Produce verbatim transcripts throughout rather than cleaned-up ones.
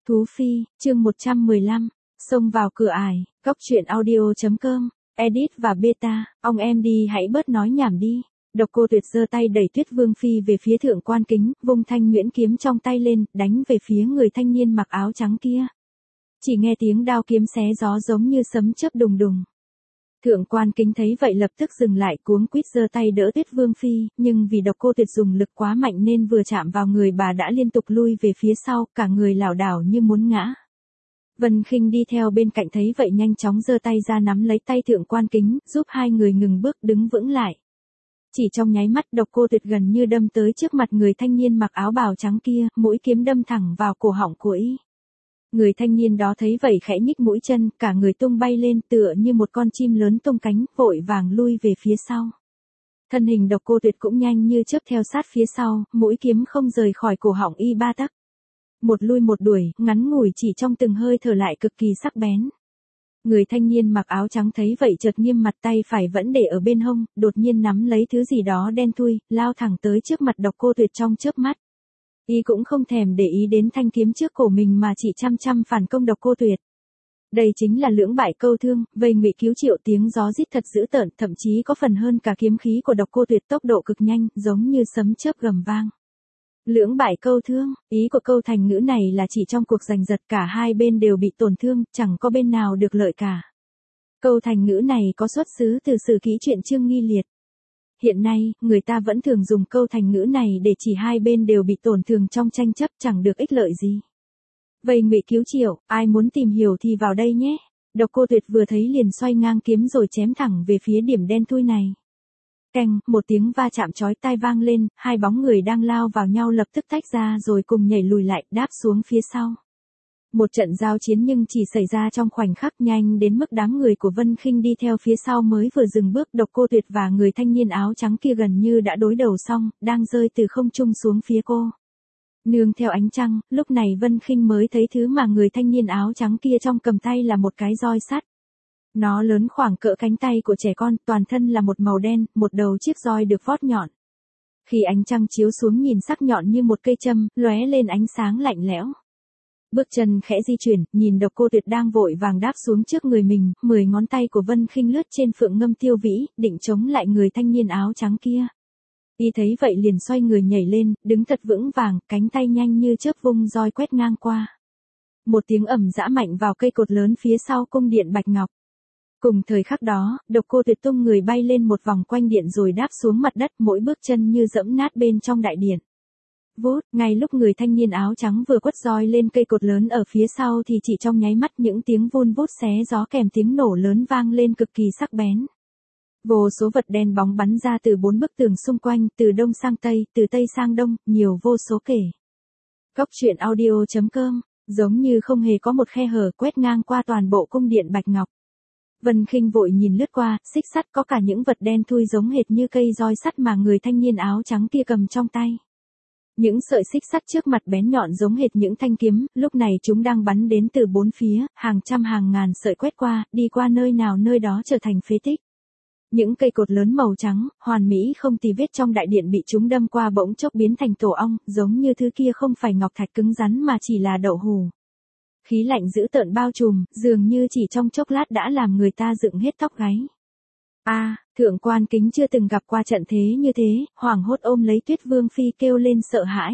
Thú Phi, chương một trăm mười lăm, xông vào cửa ải, cóc truyện audio chấm com, edit và beta, ông em đi hãy bớt nói nhảm đi. Độc Cô Tuyệt giơ tay đẩy Tuyết Vương Phi về phía Thượng Quan Kính, vung thanh nhuyễn kiếm trong tay lên, đánh về phía người thanh niên mặc áo trắng kia. Chỉ nghe tiếng đao kiếm xé gió giống như sấm chớp đùng đùng. Thượng Quan Kính thấy vậy lập tức dừng lại, cuống quýt giơ tay đỡ Tuyết Vương Phi, nhưng vì Độc Cô Tuyệt dùng lực quá mạnh nên vừa chạm vào người bà đã liên tục lui về phía sau, cả người lảo đảo như muốn ngã. Vân Khinh đi theo bên cạnh thấy vậy nhanh chóng giơ tay ra nắm lấy tay Thượng Quan Kính, giúp hai người ngừng bước đứng vững lại. Chỉ trong nháy mắt Độc Cô Tuyệt gần như đâm tới trước mặt người thanh niên mặc áo bào trắng kia, mũi kiếm đâm thẳng vào cổ họng của y. Người thanh niên đó thấy vậy khẽ nhích mũi chân, cả người tung bay lên tựa như một con chim lớn tung cánh, vội vàng lui về phía sau. Thân hình Độc Cô Tuyệt cũng nhanh như chớp theo sát phía sau, mũi kiếm không rời khỏi cổ họng y ba tấc. Một lui một đuổi, ngắn ngủi chỉ trong từng hơi thở lại cực kỳ sắc bén. Người thanh niên mặc áo trắng thấy vậy chợt nghiêm mặt, tay phải vẫn để ở bên hông, đột nhiên nắm lấy thứ gì đó đen thui, lao thẳng tới trước mặt Độc Cô Tuyệt trong chớp mắt. Y cũng không thèm để ý đến thanh kiếm trước cổ mình mà chỉ chăm chăm phản công Độc Cô Tuyệt. Đây chính là lưỡng bại câu thương, vây ngụy cứu triệu, tiếng gió rít thật dữ tợn, thậm chí có phần hơn cả kiếm khí của Độc Cô Tuyệt, tốc độ cực nhanh, giống như sấm chớp gầm vang. Lưỡng bại câu thương, ý của câu thành ngữ này là chỉ trong cuộc giành giật cả hai bên đều bị tổn thương, chẳng có bên nào được lợi cả. Câu thành ngữ này có xuất xứ từ sử ký truyện Trương Nghi Liệt. Hiện nay, người ta vẫn thường dùng câu thành ngữ này để chỉ hai bên đều bị tổn thương trong tranh chấp, chẳng được ích lợi gì. Vây ngụy cứu triệu, ai muốn tìm hiểu thì vào đây nhé. Độc Cô Tuyệt vừa thấy liền xoay ngang kiếm rồi chém thẳng về phía điểm đen thui này. Keng, một tiếng va chạm chói tai vang lên, hai bóng người đang lao vào nhau lập tức tách ra rồi cùng nhảy lùi lại, đáp xuống phía sau. Một trận giao chiến nhưng chỉ xảy ra trong khoảnh khắc, nhanh đến mức đám người của Vân Khinh đi theo phía sau mới vừa dừng bước, Độc Cô Tuyệt và người thanh niên áo trắng kia gần như đã đối đầu xong, đang rơi từ không trung xuống phía cô. Nương theo ánh trăng, lúc này Vân Khinh mới thấy thứ mà người thanh niên áo trắng kia trong cầm tay là một cái roi sắt. Nó lớn khoảng cỡ cánh tay của trẻ con, toàn thân là một màu đen, một đầu chiếc roi được vót nhọn. Khi ánh trăng chiếu xuống nhìn sắc nhọn như một cây châm, lóe lên ánh sáng lạnh lẽo. Bước chân khẽ di chuyển, nhìn Độc Cô Tuyệt đang vội vàng đáp xuống trước người mình, mười ngón tay của Vân Khinh lướt trên phượng ngâm tiêu vĩ, định chống lại người thanh niên áo trắng kia. Y thấy vậy liền xoay người nhảy lên, đứng thật vững vàng, cánh tay nhanh như chớp vung roi quét ngang qua. Một tiếng ầm dã mạnh vào cây cột lớn phía sau cung điện Bạch Ngọc. Cùng thời khắc đó, Độc Cô Tuyệt tung người bay lên một vòng quanh điện rồi đáp xuống mặt đất, mỗi bước chân như dẫm nát bên trong đại điện. Vút, ngay lúc người thanh niên áo trắng vừa quất roi lên cây cột lớn ở phía sau thì chỉ trong nháy mắt những tiếng vun vút xé gió kèm tiếng nổ lớn vang lên cực kỳ sắc bén. Vô số vật đen bóng bắn ra từ bốn bức tường xung quanh, từ đông sang tây, từ tây sang đông, nhiều vô số kể. Cóc truyện audio chấm com, giống như không hề có một khe hở, quét ngang qua toàn bộ cung điện Bạch Ngọc. Vân Khinh vội nhìn lướt qua, xích sắt có cả những vật đen thui giống hệt như cây roi sắt mà người thanh niên áo trắng kia cầm trong tay. Những sợi xích sắt trước mặt bén nhọn giống hệt những thanh kiếm, lúc này chúng đang bắn đến từ bốn phía, hàng trăm hàng ngàn sợi quét qua, đi qua nơi nào nơi đó trở thành phế tích. Những cây cột lớn màu trắng, hoàn mỹ không tì vết trong đại điện bị chúng đâm qua bỗng chốc biến thành tổ ong, giống như thứ kia không phải ngọc thạch cứng rắn mà chỉ là đậu hù. Khí lạnh dữ tợn bao trùm, dường như chỉ trong chốc lát đã làm người ta dựng hết tóc gáy. A, à, Thượng Quan Kính chưa từng gặp qua trận thế như thế, hoảng hốt ôm lấy Tuyết Vương Phi kêu lên sợ hãi.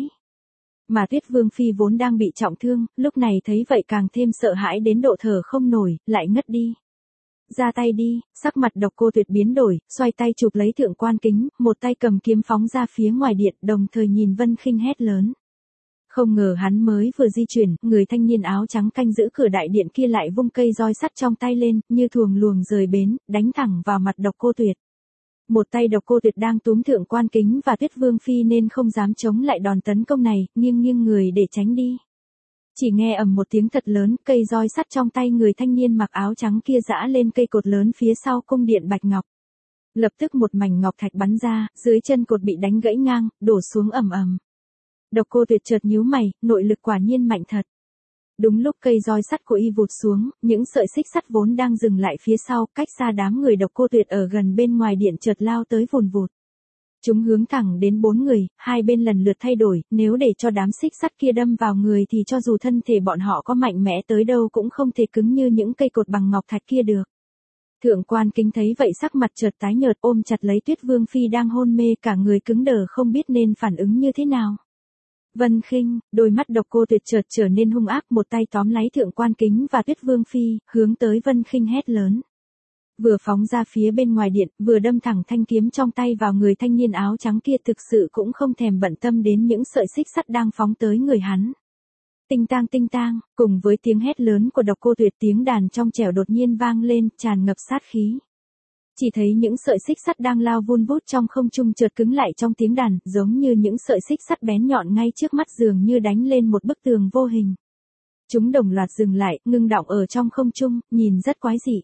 Mà Tuyết Vương Phi vốn đang bị trọng thương, lúc này thấy vậy càng thêm sợ hãi đến độ thở không nổi, lại ngất đi. Ra tay đi, sắc mặt Độc Cô Tuyệt biến đổi, xoay tay chụp lấy Thượng Quan Kính, một tay cầm kiếm phóng ra phía ngoài điện, đồng thời nhìn Vân Khinh hét lớn. Không ngờ hắn mới vừa di chuyển, người thanh niên áo trắng canh giữ cửa đại điện kia lại vung cây roi sắt trong tay lên, như thuồng luồng rời bến, đánh thẳng vào mặt Độc Cô Tuyệt. Một tay Độc Cô Tuyệt đang túm Thượng Quan Kính và Tuyết Vương Phi nên không dám chống lại đòn tấn công này, nghiêng nghiêng người để tránh đi. Chỉ nghe ầm một tiếng thật lớn, cây roi sắt trong tay người thanh niên mặc áo trắng kia giã lên cây cột lớn phía sau cung điện Bạch Ngọc. Lập tức một mảnh ngọc thạch bắn ra, dưới chân cột bị đánh gãy ngang, đổ xuống ầm ầm. Độc Cô Tuyệt chợt nhíu mày, nội lực quả nhiên mạnh thật. Đúng lúc cây roi sắt của y vụt xuống, những sợi xích sắt vốn đang dừng lại phía sau, cách xa đám người Độc Cô Tuyệt ở gần bên ngoài điện chợt lao tới vùn vụt. Chúng hướng thẳng đến bốn người, hai bên lần lượt thay đổi, nếu để cho đám xích sắt kia đâm vào người thì cho dù thân thể bọn họ có mạnh mẽ tới đâu cũng không thể cứng như những cây cột bằng ngọc thạch kia được. Thượng quan Kính thấy vậy sắc mặt chợt tái nhợt, ôm chặt lấy Tuyết Vương Phi đang hôn mê, cả người cứng đờ không biết nên phản ứng như thế nào. Vân Khinh, đôi mắt Độc Cô Tuyệt chợt trở nên hung ác, một tay tóm lấy Thượng quan Kính và Tuyết Vương Phi, hướng tới Vân Khinh hét lớn. Vừa phóng ra phía bên ngoài điện, vừa đâm thẳng thanh kiếm trong tay vào người thanh niên áo trắng kia, thực sự cũng không thèm bận tâm đến những sợi xích sắt đang phóng tới người hắn. Tinh tang tinh tang, cùng với tiếng hét lớn của Độc Cô Tuyệt, tiếng đàn trong trẻo đột nhiên vang lên, tràn ngập sát khí. Chỉ thấy những sợi xích sắt đang lao vun vút trong không trung chợt cứng lại trong tiếng đàn, giống như những sợi xích sắt bén nhọn ngay trước mắt, dường như đánh lên một bức tường vô hình. Chúng đồng loạt dừng lại, ngưng đọng ở trong không trung, nhìn rất quái dị.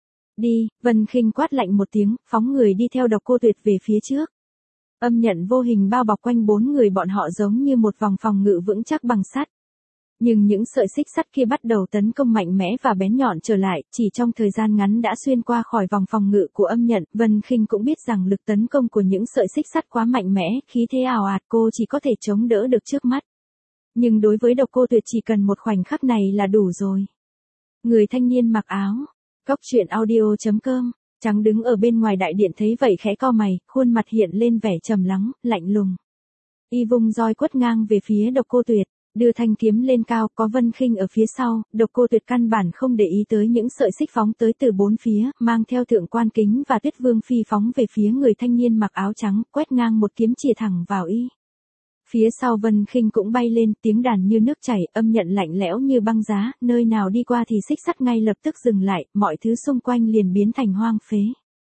Đi, Vân Khinh quát lạnh một tiếng, phóng người đi theo Độc Cô Tuyệt về phía trước. Âm nhận vô hình bao bọc quanh bốn người bọn họ giống như một vòng phòng ngự vững chắc bằng sắt. Nhưng những sợi xích sắt kia bắt đầu tấn công mạnh mẽ và bén nhọn trở lại, chỉ trong thời gian ngắn đã xuyên qua khỏi vòng phòng ngự của âm nhận. Vân Khinh cũng biết rằng lực tấn công của những sợi xích sắt quá mạnh mẽ, khí thế ào ạt, cô chỉ có thể chống đỡ được trước mắt. Nhưng đối với Độc Cô Tuyệt chỉ cần một khoảnh khắc này là đủ rồi. Người thanh niên mặc áo. Cóc truyện audio chấm com, Trắng đứng ở bên ngoài đại điện thấy vậy khẽ cau mày, khuôn mặt hiện lên vẻ trầm lắng, lạnh lùng. Y vung roi quất ngang về phía Độc Cô Tuyệt, đưa thanh kiếm lên cao, có Vân Khinh ở phía sau, Độc Cô Tuyệt căn bản không để ý tới những sợi xích phóng tới từ bốn phía, mang theo Thượng quan Kính và Tuyết Vương Phi phóng về phía người thanh niên mặc áo trắng, quét ngang một kiếm chĩa thẳng vào y. Phía sau Vân Khinh cũng bay lên, tiếng đàn như nước chảy, âm nhận lạnh lẽo như băng giá, nơi nào đi qua thì xích sắt ngay lập tức dừng lại, mọi thứ xung quanh liền biến thành hoang phế.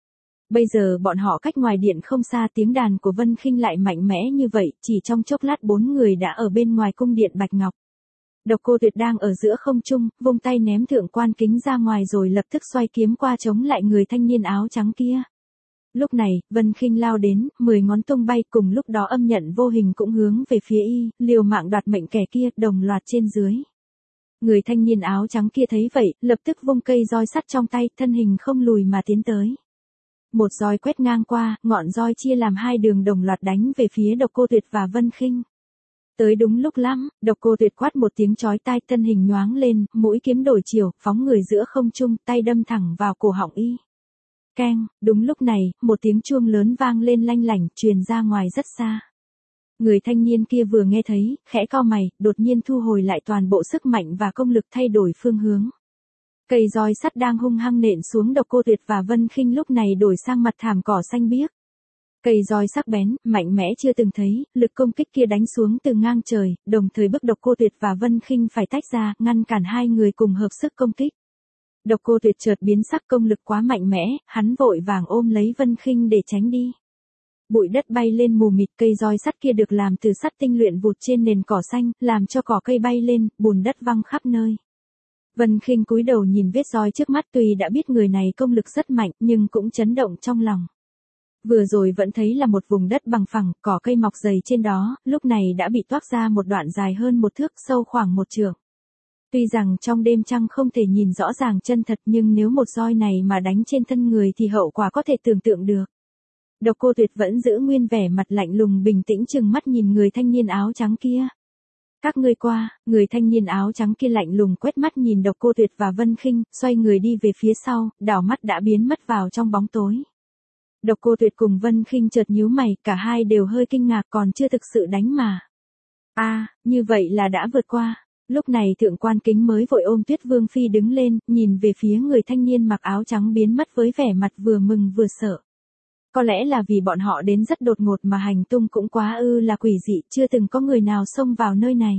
Bây giờ bọn họ cách ngoài điện không xa, tiếng đàn của Vân Khinh lại mạnh mẽ như vậy, chỉ trong chốc lát bốn người đã ở bên ngoài cung điện Bạch Ngọc. Độc Cô Tuyệt đang ở giữa không trung, vung tay ném Thượng quan Kính ra ngoài rồi lập tức xoay kiếm qua chống lại người thanh niên áo trắng kia. Lúc này, Vân Khinh lao đến, mười ngón tung bay, cùng lúc đó âm nhận vô hình cũng hướng về phía y, liều mạng đoạt mệnh kẻ kia, đồng loạt trên dưới. Người thanh niên áo trắng kia thấy vậy, lập tức vung cây roi sắt trong tay, thân hình không lùi mà tiến tới. Một roi quét ngang qua, ngọn roi chia làm hai đường đồng loạt đánh về phía Độc Cô Tuyệt và Vân Khinh. Tới đúng lúc lắm, Độc Cô Tuyệt quát một tiếng chói tai, thân hình nhoáng lên, mũi kiếm đổi chiều, phóng người giữa không trung, tay đâm thẳng vào cổ họng y. Keng, đúng lúc này, một tiếng chuông lớn vang lên lanh lảnh, truyền ra ngoài rất xa. Người thanh niên kia vừa nghe thấy, khẽ cau mày, đột nhiên thu hồi lại toàn bộ sức mạnh và công lực, thay đổi phương hướng. Cây roi sắt đang hung hăng nện xuống Độc Cô Tuyệt và Vân Khinh lúc này đổi sang mặt thảm cỏ xanh biếc. Cây roi sắc bén, mạnh mẽ chưa từng thấy, lực công kích kia đánh xuống từ ngang trời, đồng thời bức Độc Cô Tuyệt và Vân Khinh phải tách ra, ngăn cản hai người cùng hợp sức công kích. Độc Cô Tuyệt chợt biến sắc, công lực quá mạnh mẽ, hắn vội vàng ôm lấy Vân Khinh để tránh đi. Bụi đất bay lên mù mịt, cây roi sắt kia được làm từ sắt tinh luyện vụt trên nền cỏ xanh, làm cho cỏ cây bay lên, bùn đất văng khắp nơi. Vân Khinh cúi đầu nhìn vết roi trước mắt, tuy đã biết người này công lực rất mạnh, nhưng cũng chấn động trong lòng. Vừa rồi vẫn thấy là một vùng đất bằng phẳng, cỏ cây mọc dày trên đó, lúc này đã bị toác ra một đoạn dài hơn một thước, sâu khoảng một trượng. Tuy rằng trong đêm trăng không thể nhìn rõ ràng chân thật, nhưng nếu một roi này mà đánh trên thân người thì hậu quả có thể tưởng tượng được. Độc Cô Tuyệt vẫn giữ nguyên vẻ mặt lạnh lùng bình tĩnh, trừng mắt nhìn người thanh niên áo trắng kia. Các ngươi qua, người thanh niên áo trắng kia lạnh lùng quét mắt nhìn Độc Cô Tuyệt và Vân Khinh, xoay người đi về phía sau, đảo mắt đã biến mất vào trong bóng tối. Độc Cô Tuyệt cùng Vân Khinh chợt nhíu mày, cả hai đều hơi kinh ngạc, còn chưa thực sự đánh mà. A, à, như vậy là đã vượt qua. Lúc này Thượng quan Kính mới vội ôm Tuyết Vương Phi đứng lên, nhìn về phía người thanh niên mặc áo trắng biến mất với vẻ mặt vừa mừng vừa sợ. Có lẽ là vì bọn họ đến rất đột ngột mà hành tung cũng quá ư là quỷ dị, chưa từng có người nào xông vào nơi này.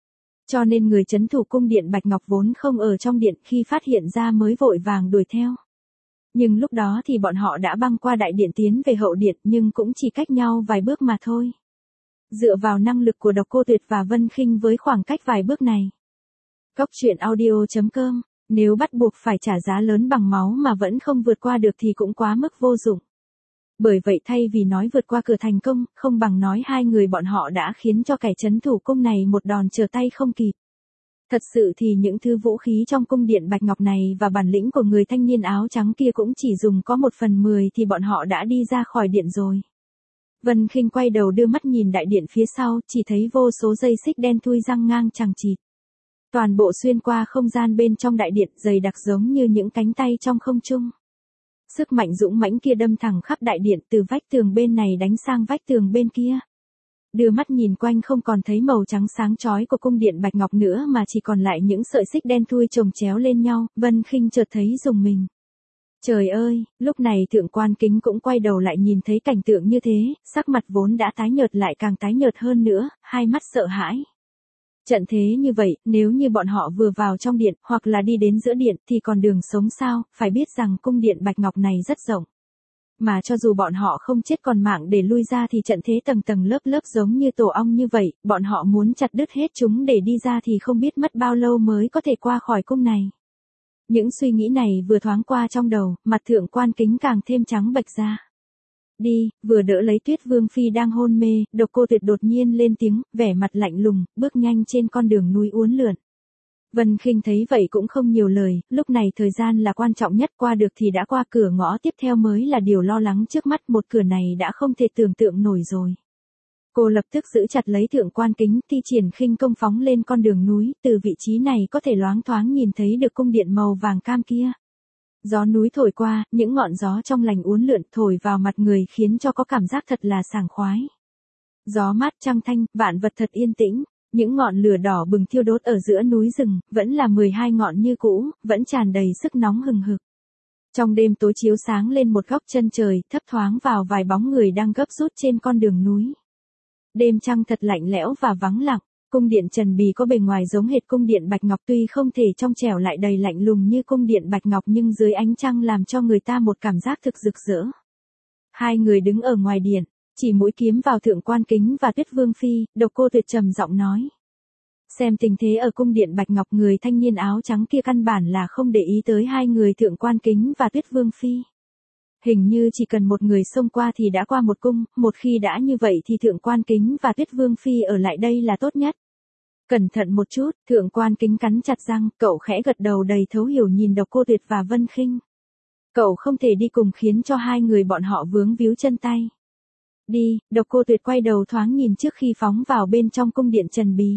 Cho nên người trấn thủ cung điện Bạch Ngọc vốn không ở trong điện, khi phát hiện ra mới vội vàng đuổi theo. Nhưng lúc đó thì bọn họ đã băng qua đại điện tiến về hậu điện, nhưng cũng chỉ cách nhau vài bước mà thôi. Dựa vào năng lực của Độc Cô Tuyệt và Vân Khinh với khoảng cách vài bước này. Cóc truyện audio chấm com, nếu bắt buộc phải trả giá lớn bằng máu mà vẫn không vượt qua được thì cũng quá mức vô dụng. Bởi vậy thay vì nói vượt qua cửa thành công, không bằng nói hai người bọn họ đã khiến cho kẻ trấn thủ cung này một đòn trở tay không kịp. Thật sự thì những thứ vũ khí trong cung điện Bạch Ngọc này và bản lĩnh của người thanh niên áo trắng kia cũng chỉ dùng có một phần mười thì bọn họ đã đi ra khỏi điện rồi. Vân Khinh quay đầu đưa mắt nhìn đại điện phía sau, chỉ thấy vô số dây xích đen thui răng ngang chằng chịt. Toàn bộ xuyên qua không gian bên trong đại điện, dày đặc giống như những cánh tay trong không trung. Sức mạnh dũng mãnh kia đâm thẳng khắp đại điện, từ vách tường bên này đánh sang vách tường bên kia. Đưa mắt nhìn quanh không còn thấy màu trắng sáng chói của cung điện bạch ngọc nữa mà chỉ còn lại những sợi xích đen thui chồng chéo lên nhau, Vân Khinh chợt thấy rùng mình. Trời ơi, lúc này Thượng Quan Kính cũng quay đầu lại nhìn thấy cảnh tượng như thế, sắc mặt vốn đã tái nhợt lại càng tái nhợt hơn nữa, hai mắt sợ hãi. Trận thế như vậy, nếu như bọn họ vừa vào trong điện, hoặc là đi đến giữa điện, thì còn đường sống sao, phải biết rằng cung điện bạch ngọc này rất rộng. Mà cho dù bọn họ không chết còn mạng để lui ra thì trận thế tầng tầng lớp lớp giống như tổ ong như vậy, bọn họ muốn chặt đứt hết chúng để đi ra thì không biết mất bao lâu mới có thể qua khỏi cung này. Những suy nghĩ này vừa thoáng qua trong đầu, mặt Thượng Quan Kính càng thêm trắng bệch ra. Đi, vừa đỡ lấy Tuyết Vương Phi đang hôn mê, Độc Cô Tuyệt đột nhiên lên tiếng, vẻ mặt lạnh lùng, bước nhanh trên con đường núi uốn lượn. Vân Khinh thấy vậy cũng không nhiều lời, lúc này thời gian là quan trọng nhất, qua được thì đã qua, cửa ngõ tiếp theo mới là điều lo lắng trước mắt, một cửa này đã không thể tưởng tượng nổi rồi. Cô lập tức giữ chặt lấy Thượng Quan Kính, thi triển khinh công phóng lên con đường núi, từ vị trí này có thể loáng thoáng nhìn thấy được cung điện màu vàng cam kia. Gió núi thổi qua, những ngọn gió trong lành uốn lượn thổi vào mặt người khiến cho có cảm giác thật là sảng khoái. Gió mát trăng thanh, vạn vật thật yên tĩnh, những ngọn lửa đỏ bừng thiêu đốt ở giữa núi rừng, vẫn là mười hai ngọn như cũ, vẫn tràn đầy sức nóng hừng hực. Trong đêm tối chiếu sáng lên một góc chân trời, thấp thoáng vào vài bóng người đang gấp rút trên con đường núi. Đêm trăng thật lạnh lẽo và vắng lặng. Cung điện Trần Bì có bề ngoài giống hệt cung điện Bạch Ngọc, tuy không thể trong trẻo lại đầy lạnh lùng như cung điện Bạch Ngọc nhưng dưới ánh trăng làm cho người ta một cảm giác thực rực rỡ. Hai người đứng ở ngoài điện, chỉ mũi kiếm vào Thượng Quan Kính và Tuyết Vương Phi, Độc Cô Tuyệt trầm giọng nói. Xem tình thế ở cung điện Bạch Ngọc, người thanh niên áo trắng kia căn bản là không để ý tới hai người Thượng Quan Kính và Tuyết Vương Phi. Hình như chỉ cần một người xông qua thì đã qua một cung, một khi đã như vậy thì Thượng Quan Kính và Tuyết Vương Phi ở lại đây là tốt nhất. Cẩn thận một chút, Thượng Quan Kính cắn chặt răng, cậu khẽ gật đầu đầy thấu hiểu nhìn Độc Cô Tuyệt và Vân Khinh. Cậu không thể đi cùng khiến cho hai người bọn họ vướng víu chân tay. Đi, Độc Cô Tuyệt quay đầu thoáng nhìn trước khi phóng vào bên trong cung điện Trần Bì.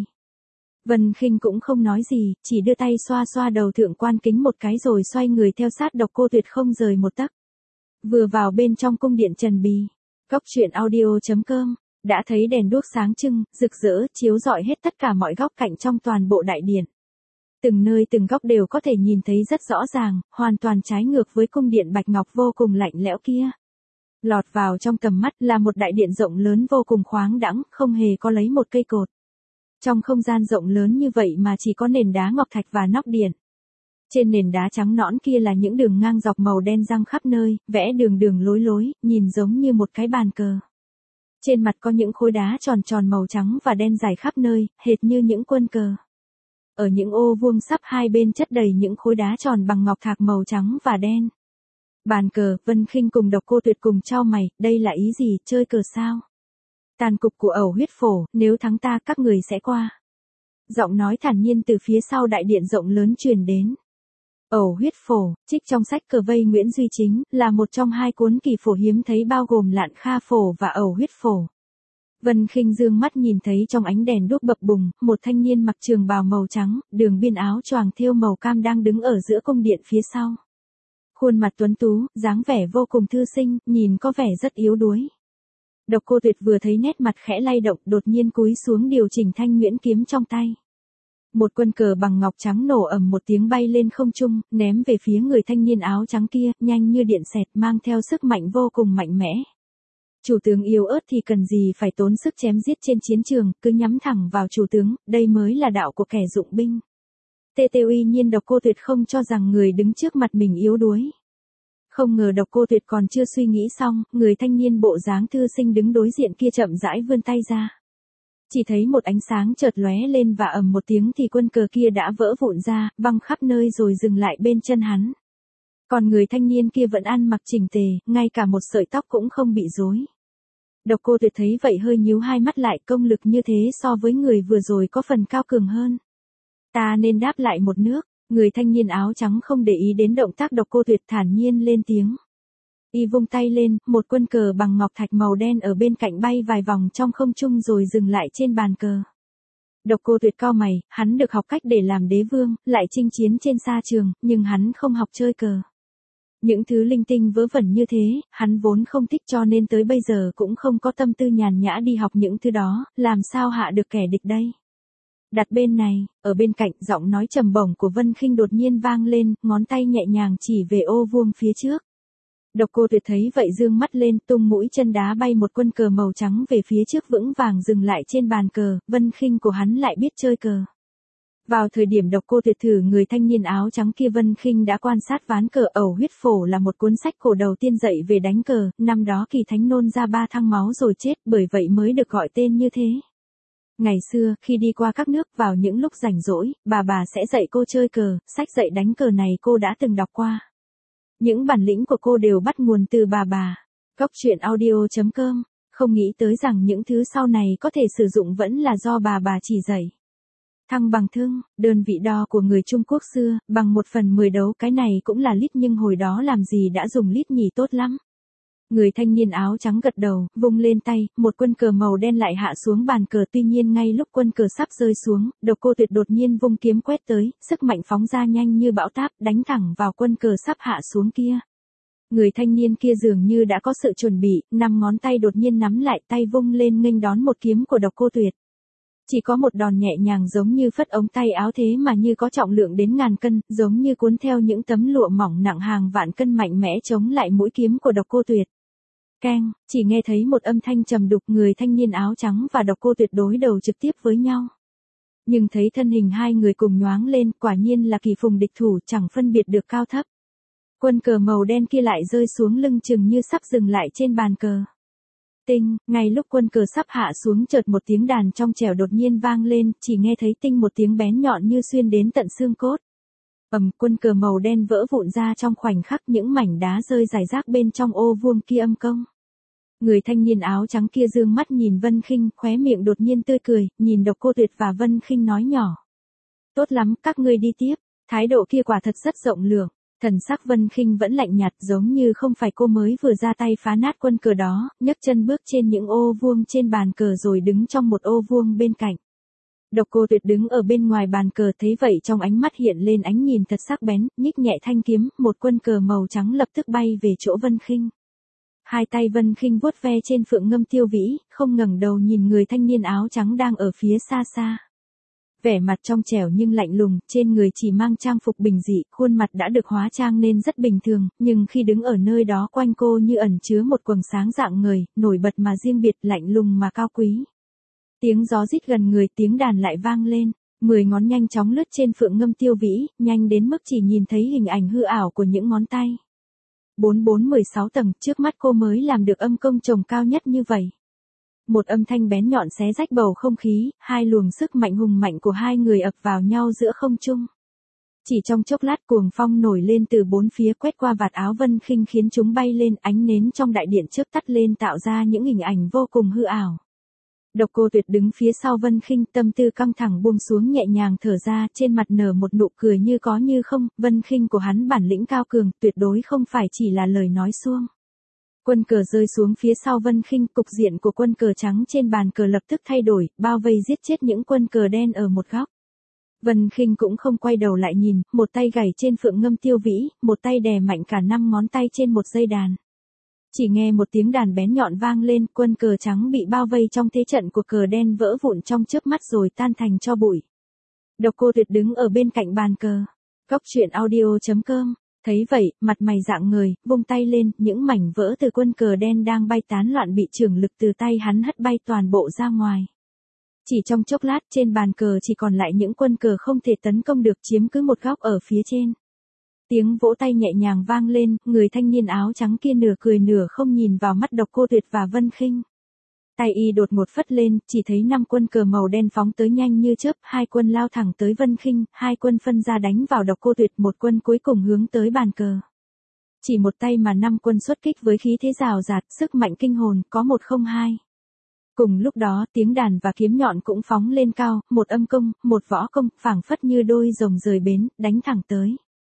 Vân Khinh cũng không nói gì, chỉ đưa tay xoa xoa đầu Thượng Quan Kính một cái rồi xoay người theo sát Độc Cô Tuyệt không rời một tấc. Vừa vào bên trong cung điện Trần Bì, Góc Truyện Audio chấm com đã thấy đèn đuốc sáng trưng, rực rỡ, chiếu rọi hết tất cả mọi góc cạnh trong toàn bộ đại điện. Từng nơi từng góc đều có thể nhìn thấy rất rõ ràng, hoàn toàn trái ngược với cung điện Bạch Ngọc vô cùng lạnh lẽo kia. Lọt vào trong tầm mắt là một đại điện rộng lớn vô cùng khoáng đãng, không hề có lấy một cây cột. Trong không gian rộng lớn như vậy mà chỉ có nền đá ngọc thạch và nóc điện. Trên nền đá trắng nõn kia là những đường ngang dọc màu đen răng khắp nơi, vẽ đường đường lối lối, nhìn giống như một cái bàn cờ. Trên mặt có những khối đá tròn tròn màu trắng và đen dài khắp nơi, hệt như những quân cờ. Ở những ô vuông sắp hai bên chất đầy những khối đá tròn bằng ngọc thạch màu trắng và đen. Bàn cờ, Vân Khinh cùng Độc Cô Tuyệt cùng chau mày, đây là ý gì, chơi cờ sao? Tàn cục của ẩu huyết phổ, nếu thắng ta các người sẽ qua. Giọng nói thản nhiên từ phía sau đại điện rộng lớn truyền đến. Ẩu huyết phổ, trích trong sách Cờ Vây Nguyễn Duy Chính, là một trong hai cuốn kỳ phổ hiếm thấy bao gồm Lạn Kha phổ và ẩu huyết phổ. Vân Khinh dương mắt nhìn thấy trong ánh đèn đuốc bập bùng, một thanh niên mặc trường bào màu trắng, đường biên áo choàng thêu màu cam đang đứng ở giữa cung điện phía sau. Khuôn mặt tuấn tú, dáng vẻ vô cùng thư sinh, nhìn có vẻ rất yếu đuối. Độc Cô Tuyệt vừa thấy nét mặt khẽ lay động, đột nhiên cúi xuống điều chỉnh thanh nguyễn kiếm trong tay. Một quân cờ bằng ngọc trắng nổ ầm một tiếng bay lên không trung, ném về phía người thanh niên áo trắng kia, nhanh như điện xẹt, mang theo sức mạnh vô cùng mạnh mẽ. Chủ tướng yếu ớt thì cần gì phải tốn sức chém giết trên chiến trường, cứ nhắm thẳng vào chủ tướng, đây mới là đạo của kẻ dụng binh. Tê tê uy nhiên Độc Cô Tuyệt không cho rằng người đứng trước mặt mình yếu đuối. Không ngờ Độc Cô Tuyệt còn chưa suy nghĩ xong, người thanh niên bộ dáng thư sinh đứng đối diện kia chậm rãi vươn tay ra. Chỉ thấy một ánh sáng chợt lóe lên và ầm một tiếng thì quân cờ kia đã vỡ vụn ra, văng khắp nơi rồi dừng lại bên chân hắn. Còn người thanh niên kia vẫn ăn mặc chỉnh tề, ngay cả một sợi tóc cũng không bị rối. Độc Cô Tuyệt thấy vậy hơi nhíu hai mắt lại, công lực như thế so với người vừa rồi có phần cao cường hơn. Ta nên đáp lại một nước, người thanh niên áo trắng không để ý đến động tác Độc Cô Tuyệt thản nhiên lên tiếng. Y vung tay lên, một quân cờ bằng ngọc thạch màu đen ở bên cạnh bay vài vòng trong không trung rồi dừng lại trên bàn cờ. Độc Cô Tuyệt cau mày, hắn được học cách để làm đế vương, lại chinh chiến trên sa trường, nhưng hắn không học chơi cờ. Những thứ linh tinh vớ vẩn như thế, hắn vốn không thích cho nên tới bây giờ cũng không có tâm tư nhàn nhã đi học những thứ đó, làm sao hạ được kẻ địch đây. Đặt bên này, ở bên cạnh, giọng nói trầm bổng của Vân Khinh đột nhiên vang lên, ngón tay nhẹ nhàng chỉ về ô vuông phía trước. Độc Cô Tuyệt thấy vậy dương mắt lên, tung mũi chân đá bay một quân cờ màu trắng về phía trước vững vàng dừng lại trên bàn cờ, Vân Khinh của hắn lại biết chơi cờ. Vào thời điểm Độc Cô Tuyệt thử người thanh niên áo trắng kia, Vân Khinh đã quan sát ván cờ. Ẩu huyết phổ là một cuốn sách cổ đầu tiên dạy về đánh cờ, năm đó Kỳ Thánh nôn ra ba thăng máu rồi chết, bởi vậy mới được gọi tên như thế. Ngày xưa, khi đi qua các nước vào những lúc rảnh rỗi, bà bà sẽ dạy cô chơi cờ, sách dạy đánh cờ này cô đã từng đọc qua. Những bản lĩnh của cô đều bắt nguồn từ bà bà. Cốc truyện audio chấm com, không nghĩ tới rằng những thứ sau này có thể sử dụng vẫn là do bà bà chỉ dạy. Thăng bằng thương, đơn vị đo của người Trung Quốc xưa, bằng một phần mười đấu, cái này cũng là lít nhưng hồi đó làm gì đã dùng lít nhì, tốt lắm. Người thanh niên áo trắng gật đầu, vung lên tay, một quân cờ màu đen lại hạ xuống bàn cờ. Tuy nhiên ngay lúc quân cờ sắp rơi xuống, Độc Cô Tuyệt đột nhiên vung kiếm quét tới, sức mạnh phóng ra nhanh như bão táp, đánh thẳng vào quân cờ sắp hạ xuống kia. Người thanh niên kia dường như đã có sự chuẩn bị, năm ngón tay đột nhiên nắm lại, tay vung lên nghênh đón một kiếm của Độc Cô Tuyệt. Chỉ có một đòn nhẹ nhàng giống như phất ống tay áo thế mà như có trọng lượng đến ngàn cân, giống như cuốn theo những tấm lụa mỏng nặng hàng vạn cân mạnh mẽ chống lại mũi kiếm của Độc Cô Tuyệt. Keng, chỉ nghe thấy một âm thanh trầm đục, người thanh niên áo trắng và Độc Cô Tuyệt đối đầu trực tiếp với nhau. Nhưng thấy thân hình hai người cùng nhoáng lên, quả nhiên là kỳ phùng địch thủ, chẳng phân biệt được cao thấp. Quân cờ màu đen kia lại rơi xuống lưng chừng như sắp dừng lại trên bàn cờ. Tinh, ngay lúc quân cờ sắp hạ xuống chợt một tiếng đàn trong trẻo đột nhiên vang lên, chỉ nghe thấy tinh một tiếng bén nhọn như xuyên đến tận xương cốt. Ầm, quân cờ màu đen vỡ vụn ra trong khoảnh khắc, những mảnh đá rơi rải rác bên trong ô vuông kia âm công. Người thanh niên áo trắng kia dương mắt nhìn Vân Khinh, khóe miệng đột nhiên tươi cười, nhìn Độc Cô Tuyệt và Vân Khinh nói nhỏ. Tốt lắm, các ngươi đi tiếp, thái độ kia quả thật rất rộng lượng. Thần sắc Vân Khinh vẫn lạnh nhạt, giống như không phải cô mới vừa ra tay phá nát quân cờ đó, nhấc chân bước trên những ô vuông trên bàn cờ rồi đứng trong một ô vuông bên cạnh. Độc Cô Tuyệt đứng ở bên ngoài bàn cờ, thấy vậy trong ánh mắt hiện lên ánh nhìn thật sắc bén, nhích nhẹ thanh kiếm, một quân cờ màu trắng lập tức bay về chỗ Vân Khinh. Hai tay Vân Khinh vuốt ve trên phượng ngâm tiêu vĩ, không ngẩng đầu nhìn người thanh niên áo trắng đang ở phía xa xa. Vẻ mặt trong trẻo nhưng lạnh lùng, trên người chỉ mang trang phục bình dị, khuôn mặt đã được hóa trang nên rất bình thường, nhưng khi đứng ở nơi đó quanh cô như ẩn chứa một quầng sáng dạng người, nổi bật mà riêng biệt, lạnh lùng mà cao quý. Tiếng gió rít gần người, tiếng đàn lại vang lên, mười ngón nhanh chóng lướt trên phượng ngâm tiêu vĩ, nhanh đến mức chỉ nhìn thấy hình ảnh hư ảo của những ngón tay. Bốn bốn mười sáu tầng, trước mắt cô mới làm được âm công trồng cao nhất như vậy. Một âm thanh bén nhọn xé rách bầu không khí, hai luồng sức mạnh hùng mạnh của hai người ập vào nhau giữa không trung. Chỉ trong chốc lát cuồng phong nổi lên từ bốn phía quét qua vạt áo Vân Khinh khiến chúng bay lên, ánh nến trong đại điện chớp tắt lên tạo ra những hình ảnh vô cùng hư ảo. Độc Cô Tuyệt đứng phía sau Vân Khinh, tâm tư căng thẳng buông xuống, nhẹ nhàng thở ra, trên mặt nở một nụ cười như có như không. Vân Khinh của hắn bản lĩnh cao cường, tuyệt đối không phải chỉ là lời nói suông. Quân cờ rơi xuống phía sau Vân Khinh, cục diện của quân cờ trắng trên bàn cờ lập tức thay đổi, bao vây giết chết những quân cờ đen ở một góc. Vân Khinh cũng không quay đầu lại nhìn, một tay gảy trên phượng ngâm tiêu vĩ, một tay đè mạnh cả năm ngón tay trên một dây đàn. Chỉ nghe một tiếng đàn bén nhọn vang lên, quân cờ trắng bị bao vây trong thế trận của cờ đen vỡ vụn trong chớp mắt rồi tan thành tro bụi. Độc Cô Tuyệt đứng ở bên cạnh bàn cờ. Cốc truyện audio chấm com, thấy vậy, mặt mày dạng người, vung tay lên, những mảnh vỡ từ quân cờ đen đang bay tán loạn bị chưởng lực từ tay hắn hất bay toàn bộ ra ngoài. Chỉ trong chốc lát trên bàn cờ chỉ còn lại những quân cờ không thể tấn công được, chiếm cứ một góc ở phía trên. Tiếng vỗ tay nhẹ nhàng vang lên, người thanh niên áo trắng kia nửa cười nửa không nhìn vào mắt Độc Cô Tuyệt và Vân Khinh. Tay y đột ngột phất lên, chỉ thấy năm quân cờ màu đen phóng tới nhanh như chớp, hai quân lao thẳng tới Vân Khinh, hai quân phân ra đánh vào Độc Cô Tuyệt, một quân cuối cùng hướng tới bàn cờ. Chỉ một tay mà năm quân xuất kích với khí thế rào rạt, sức mạnh kinh hồn, có một không hai. Cùng lúc đó, tiếng đàn và kiếm nhọn cũng phóng lên cao, một âm công, một võ công, phảng phất như đôi rồng rời bến, đánh thẳng tới.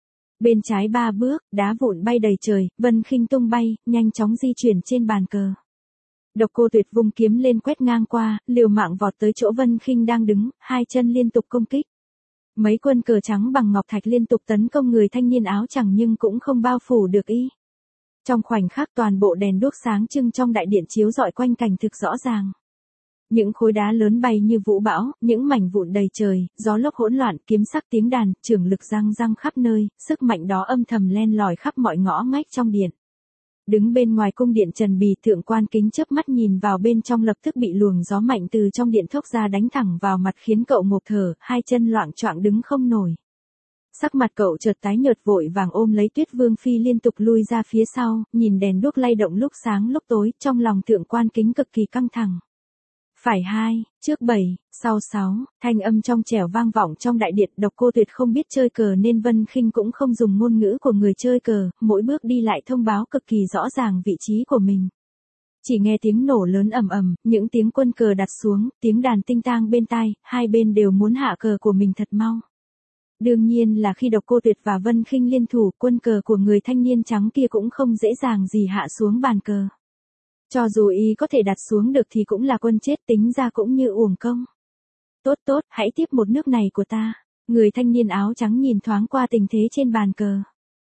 Bên trái ba bước, đá vụn bay đầy trời, Vân Khinh tung bay, nhanh chóng di chuyển trên bàn cờ. Độc Cô Tuyệt vung kiếm lên quét ngang qua, liều mạng vọt tới chỗ Vân Khinh đang đứng, hai chân liên tục công kích. Mấy quân cờ trắng bằng ngọc thạch liên tục tấn công người thanh niên áo trắng nhưng cũng không bao phủ được y. Trong khoảnh khắc toàn bộ đèn đuốc sáng trưng trong đại điện chiếu rọi quanh cảnh thực rõ ràng. Những khối đá lớn bay như vũ bão, những mảnh vụn đầy trời, gió lốc hỗn loạn, kiếm sắc tiếng đàn, trường lực răng răng khắp nơi, sức mạnh đó âm thầm len lỏi khắp mọi ngõ ngách trong điện. Đứng bên ngoài cung điện Trần Bì, Thượng Quan Kính chớp mắt nhìn vào bên trong lập tức bị luồng gió mạnh từ trong điện thốc ra đánh thẳng vào mặt khiến cậu ngộp thở, hai chân loạng choạng đứng không nổi. Sắc mặt cậu chợt tái nhợt vội vàng ôm lấy Tuyết Vương Phi liên tục lui ra phía sau, nhìn đèn đuốc lay động lúc sáng lúc tối, trong lòng Thượng Quan Kính cực kỳ căng thẳng. Phải hai, trước bảy, sau sáu, thanh âm trong trẻo vang vọng trong đại điện. Độc Cô Tuyệt không biết chơi cờ nên Vân Khinh cũng không dùng ngôn ngữ của người chơi cờ, mỗi bước đi lại thông báo cực kỳ rõ ràng vị trí của mình. Chỉ nghe tiếng nổ lớn ầm ầm, những tiếng quân cờ đặt xuống, tiếng đàn tinh tang bên tai, hai bên đều muốn hạ cờ của mình thật mau. Đương nhiên là khi Độc Cô Tuyệt và Vân Khinh liên thủ, quân cờ của người thanh niên trắng kia cũng không dễ dàng gì hạ xuống bàn cờ. Cho dù y có thể đặt xuống được thì cũng là quân chết, tính ra cũng như uổng công. Tốt tốt, hãy tiếp một nước này của ta. Người thanh niên áo trắng nhìn thoáng qua tình thế trên bàn cờ.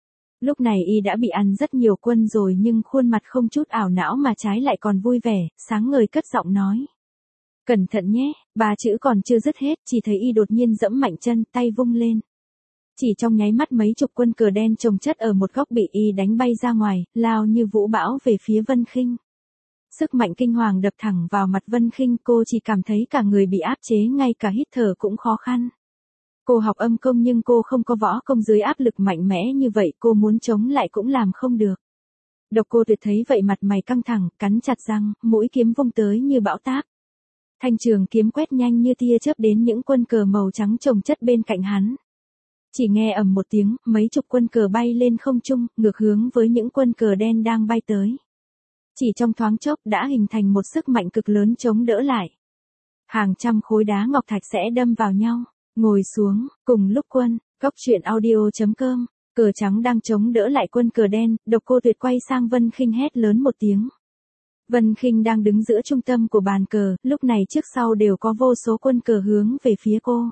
Lúc này y đã bị ăn rất nhiều quân rồi nhưng khuôn mặt không chút ảo não mà trái lại còn vui vẻ, sáng ngời cất giọng nói. Cẩn thận nhé, ba chữ còn chưa dứt hết, chỉ thấy y đột nhiên giẫm mạnh chân, tay vung lên. Chỉ trong nháy mắt mấy chục quân cờ đen chồng chất ở một góc bị y đánh bay ra ngoài, lao như vũ bão về phía Vân Khinh. Sức mạnh kinh hoàng đập thẳng vào mặt Vân Khinh, cô chỉ cảm thấy cả người bị áp chế, ngay cả hít thở cũng khó khăn. Cô học âm công nhưng cô không có võ công dưới áp lực mạnh mẽ như vậy, cô muốn chống lại cũng làm không được. Độc Cô Tuyệt thấy vậy mặt mày căng thẳng, cắn chặt răng, mũi kiếm vung tới như bão táp. Thanh trường kiếm quét nhanh như tia chớp đến những quân cờ màu trắng chồng chất bên cạnh hắn. Chỉ nghe ầm một tiếng, mấy chục quân cờ bay lên không trung, ngược hướng với những quân cờ đen đang bay tới. Chỉ trong thoáng chốc đã hình thành một sức mạnh cực lớn chống đỡ lại. Hàng trăm khối đá ngọc thạch sẽ đâm vào nhau. Ngồi xuống, cùng lúc quân, góc truyện audio chấm com, cờ trắng đang chống đỡ lại quân cờ đen, Độc Cô Tuyệt quay sang Vân Khinh hét lớn một tiếng. Vân Khinh đang đứng giữa trung tâm của bàn cờ, lúc này trước sau đều có vô số quân cờ hướng về phía cô.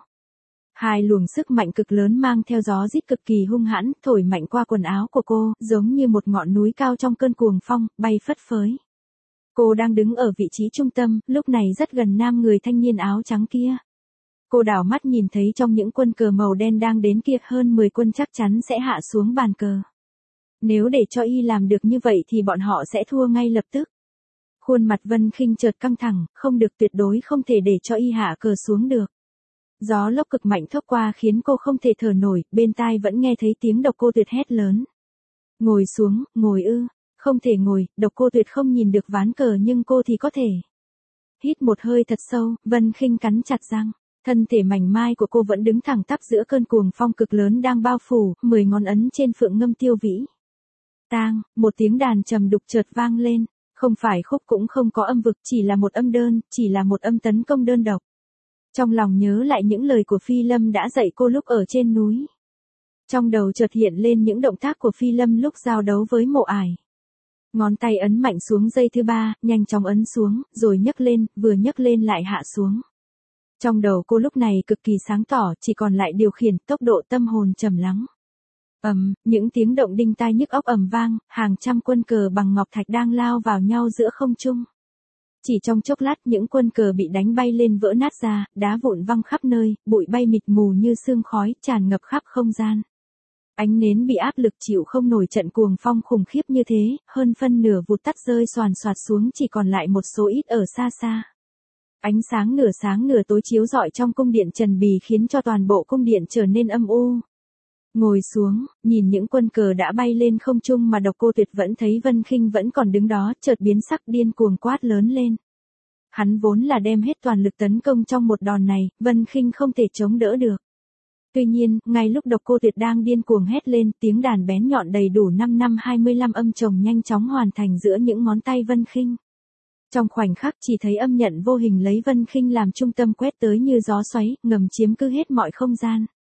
Hai luồng sức mạnh cực lớn mang theo gió rít cực kỳ hung hãn, thổi mạnh qua quần áo của cô, giống như một ngọn núi cao trong cơn cuồng phong, bay phất phới. Cô đang đứng ở vị trí trung tâm, lúc này rất gần nam người thanh niên áo trắng kia. Cô đảo mắt nhìn thấy trong những quân cờ màu đen đang đến kia hơn mười quân chắc chắn sẽ hạ xuống bàn cờ. Nếu để cho y làm được như vậy thì bọn họ sẽ thua ngay lập tức. Khuôn mặt Vân Khinh chợt căng thẳng, không được, tuyệt đối không thể để cho y hạ cờ xuống được. Gió lốc cực mạnh thốc qua khiến cô không thể thở nổi, bên tai vẫn nghe thấy tiếng Độc Cô Tuyệt hét lớn. Ngồi xuống, ngồi ư, không thể ngồi, Độc Cô Tuyệt không nhìn được ván cờ nhưng cô thì có thể. Hít một hơi thật sâu, Vân Khinh cắn chặt răng, thân thể mảnh mai của cô vẫn đứng thẳng tắp giữa cơn cuồng phong cực lớn đang bao phủ, mười ngón ấn trên phượng ngâm tiêu vĩ. Tang, một tiếng đàn trầm đục chợt vang lên, không phải khúc cũng không có âm vực, chỉ là một âm đơn, chỉ là một âm tấn công đơn độc. Trong lòng nhớ lại những lời của Phi Lâm đã dạy cô lúc ở trên núi. Trong đầu chợt hiện lên những động tác của Phi Lâm lúc giao đấu với Mộ Ải. Ngón tay ấn mạnh xuống dây thứ ba, nhanh chóng ấn xuống, rồi nhấc lên, vừa nhấc lên lại hạ xuống. Trong đầu cô lúc này cực kỳ sáng tỏ, chỉ còn lại điều khiển, tốc độ, tâm hồn trầm lắng. Ầm, những tiếng động đinh tai nhức óc ầm vang, hàng trăm quân cờ bằng ngọc thạch đang lao vào nhau giữa không trung. Chỉ trong chốc lát những quân cờ bị đánh bay lên vỡ nát ra, đá vụn văng khắp nơi, bụi bay mịt mù như sương khói, tràn ngập khắp không gian. Ánh nến bị áp lực chịu không nổi trận cuồng phong khủng khiếp như thế, hơn phân nửa vụt tắt rơi xoàn xoạt xuống, chỉ còn lại một số ít ở xa xa. Ánh sáng nửa sáng nửa tối chiếu rọi trong cung điện Trần Bì khiến cho toàn bộ cung điện trở nên âm u. Ngồi xuống, nhìn những quân cờ đã bay lên không trung mà Độc Cô Tuyệt vẫn thấy Vân Khinh vẫn còn đứng đó, chợt biến sắc, điên cuồng quát lớn lên. Hắn vốn là đem hết toàn lực tấn công trong một đòn này, Vân Khinh không thể chống đỡ được. Tuy nhiên, ngay lúc Độc Cô Tuyệt đang điên cuồng hét lên, tiếng đàn bén nhọn đầy đủ năm năm hai mươi lăm âm chồng nhanh chóng hoàn thành giữa những ngón tay Vân Khinh. Trong khoảnh khắc chỉ thấy âm nhận vô hình lấy Vân Khinh làm trung tâm quét tới như gió xoáy, ngầm chiếm cứ hết mọi không gian.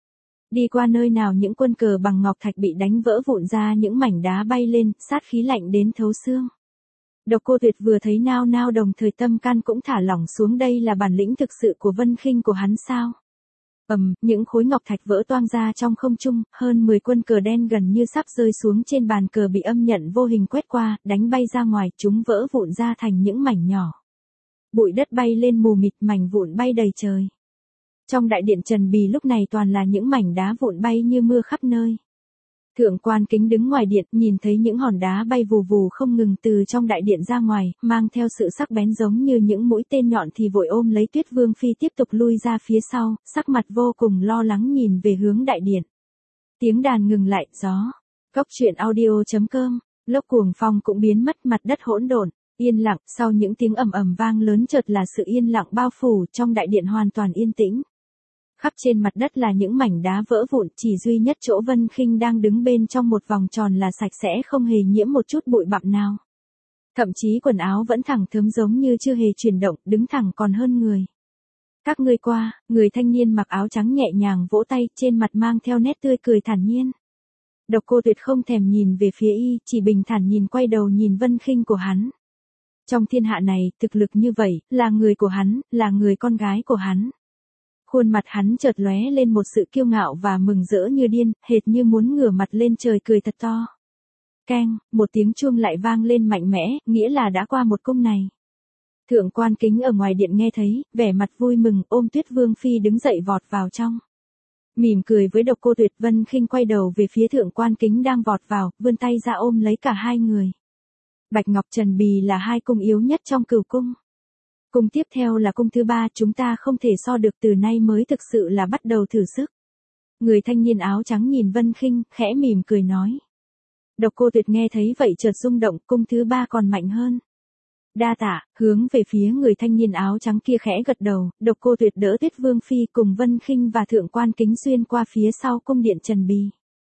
Đi qua nơi nào những quân cờ bằng ngọc thạch bị đánh vỡ vụn ra những mảnh đá bay lên, sát khí lạnh đến thấu xương. Độc Cô Tuyệt vừa thấy nao nao đồng thời tâm can cũng thả lỏng xuống, đây là bản lĩnh thực sự của Vân Khinh của hắn sao? Ầm, những khối ngọc thạch vỡ toang ra trong không trung, hơn mười quân cờ đen gần như sắp rơi xuống trên bàn cờ bị âm nhận vô hình quét qua, đánh bay ra ngoài, chúng vỡ vụn ra thành những mảnh nhỏ. Bụi đất bay lên mù mịt, mảnh vụn bay đầy trời. Trong đại điện Trần Bì lúc này toàn là những mảnh đá vụn bay như mưa khắp nơi. Thượng Quan Kính đứng ngoài điện, nhìn thấy những hòn đá bay vù vù không ngừng từ trong đại điện ra ngoài, mang theo sự sắc bén giống như những mũi tên nhọn thì vội ôm lấy Tuyết Vương Phi tiếp tục lui ra phía sau, sắc mặt vô cùng lo lắng nhìn về hướng đại điện. Tiếng đàn ngừng lại, gió. Cốc truyện audio chấm com, lốc cuồng phong cũng biến mất, mặt đất hỗn độn, yên lặng, sau những tiếng ầm ầm vang lớn chợt là sự yên lặng bao phủ, trong đại điện hoàn toàn yên tĩnh. Khắp trên mặt đất là những mảnh đá vỡ vụn, chỉ duy nhất chỗ Vân Khinh đang đứng bên trong một vòng tròn là sạch sẽ không hề nhiễm một chút bụi bặm nào. Thậm chí quần áo vẫn thẳng thớm giống như chưa hề chuyển động, đứng thẳng còn hơn người. Các ngươi qua, người thanh niên mặc áo trắng nhẹ nhàng vỗ tay, trên mặt mang theo nét tươi cười thản nhiên. Độc Cô Tuyệt không thèm nhìn về phía y, chỉ bình thản nhìn quay đầu nhìn Vân Khinh của hắn. Trong thiên hạ này, thực lực như vậy, là người của hắn, là người con gái của hắn. Khuôn mặt hắn chợt lóe lên một sự kiêu ngạo và mừng rỡ như điên, hệt như muốn ngửa mặt lên trời cười thật to. Keng, một tiếng chuông lại vang lên mạnh mẽ, nghĩa là đã qua một cung này. Thượng Quan Kính ở ngoài điện nghe thấy, vẻ mặt vui mừng, ôm Tuyết Vương Phi đứng dậy vọt vào trong. Mỉm cười với Độc Cô Tuyệt, Vân Khinh quay đầu về phía Thượng Quan Kính đang vọt vào, vươn tay ra ôm lấy cả hai người. Bạch Ngọc Trần Bì là hai cung yếu nhất trong Cửu cung. Cung tiếp theo là cung thứ ba, chúng ta không thể so được, từ nay mới thực sự là bắt đầu thử sức. Người thanh niên áo trắng nhìn Vân Khinh, khẽ mỉm cười nói. Độc Cô Tuyệt nghe thấy vậy chợt rung động, cung thứ ba còn mạnh hơn. Đa tạ, hướng về phía người thanh niên áo trắng kia khẽ gật đầu, Độc Cô Tuyệt đỡ Tuyết Vương Phi cùng Vân Khinh và Thượng Quan Kính xuyên qua phía sau cung điện Trần Bì.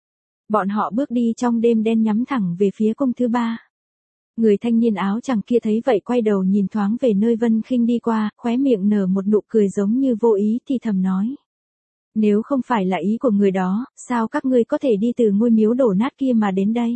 Bọn họ bước đi trong đêm đen nhắm thẳng về phía cung thứ ba. Người thanh niên áo trắng kia thấy vậy quay đầu nhìn thoáng về nơi Vân Khinh đi qua, khóe miệng nở một nụ cười giống như vô ý thì thầm nói. Nếu không phải là ý của người đó, sao các ngươi có thể đi từ ngôi miếu đổ nát kia mà đến đây?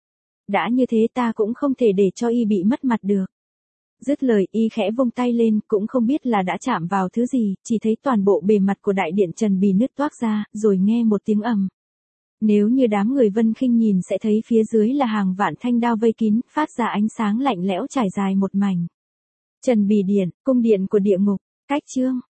Đã như thế ta cũng không thể để cho y bị mất mặt được. Dứt lời y khẽ vung tay lên, cũng không biết là đã chạm vào thứ gì, chỉ thấy toàn bộ bề mặt của đại điện Trần Bì nứt toác ra, rồi nghe một tiếng ầm. Nếu như đám người Vân Khinh nhìn sẽ thấy phía dưới là hàng vạn thanh đao vây kín, phát ra ánh sáng lạnh lẽo trải dài một mảnh. Trần Bì Điện, cung điện của địa ngục, cách chương.